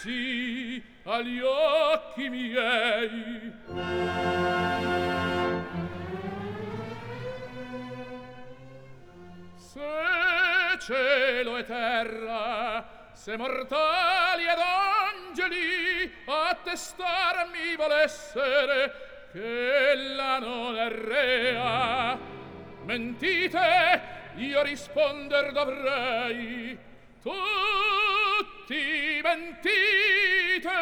sì agli occhi miei. Se cielo e terra, se mortali ed angeli attestarmi volessere ch'ella non è rea, mentite, io risponder dovrei. Tutti mentite.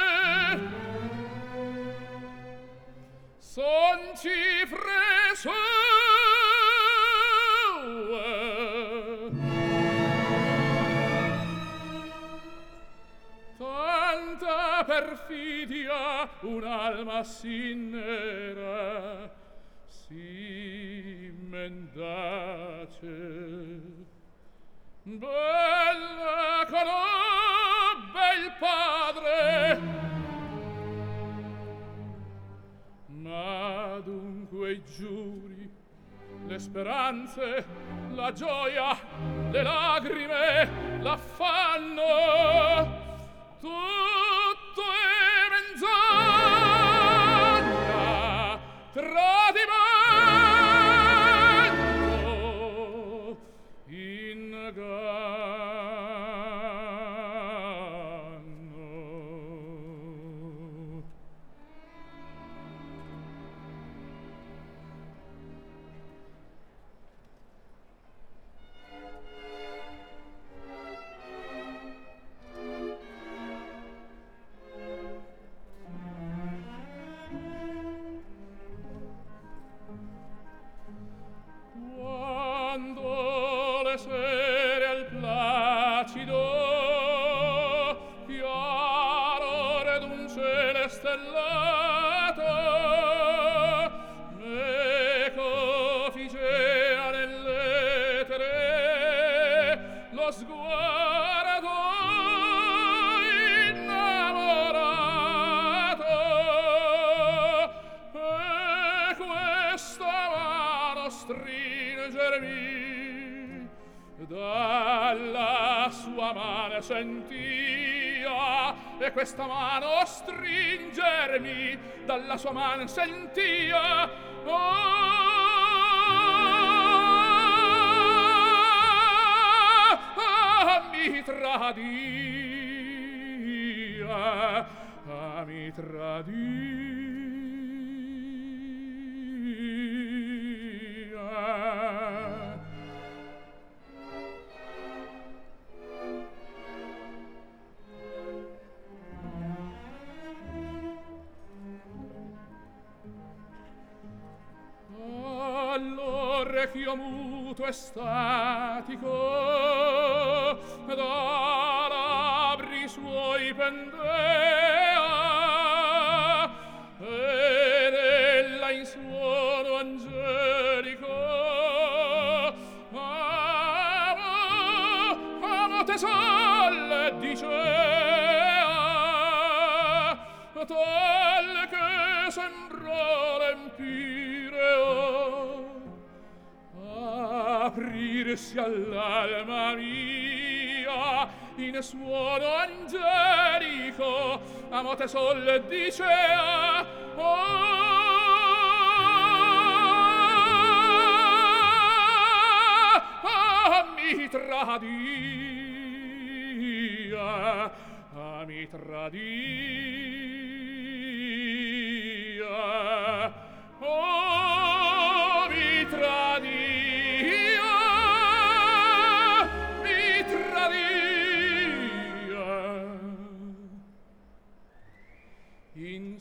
Son cifre sue. Tanta perfidia, un'alma sì nera, sì mendace. Bella conobbe il padre, ma dunque i giuri, le speranze, la gioia, le lagrime, l'affanno, tutto è menzogna, tradimento, inganno. Quando le sere al placido chiarore d'un cielo stellato meco ficea nell'etere lo sguardo innamorato, e questa mano stringermi dalla sua mano sentia, e questa mano stringermi dalla sua mano sentia. Mi tradia, mi tradia. All'orecchio muto e statico da labbri suoi pendea, ed ella in suono angelico amo te sol dicea, tal che sembrò l'empireo aprirsi all'alma mia in suono angelico. Amo te sol dicea, mi tradia, mi tradia, mi tradia, mi tradia. In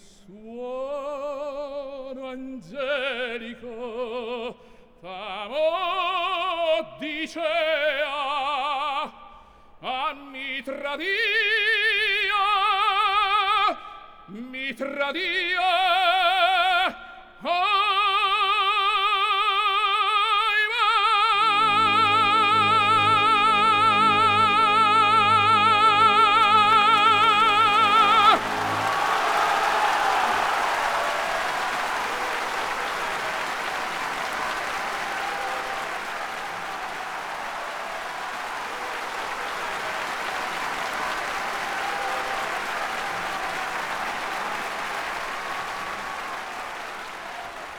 suono angelico t'amo dicea, mi tradia, mi tradia.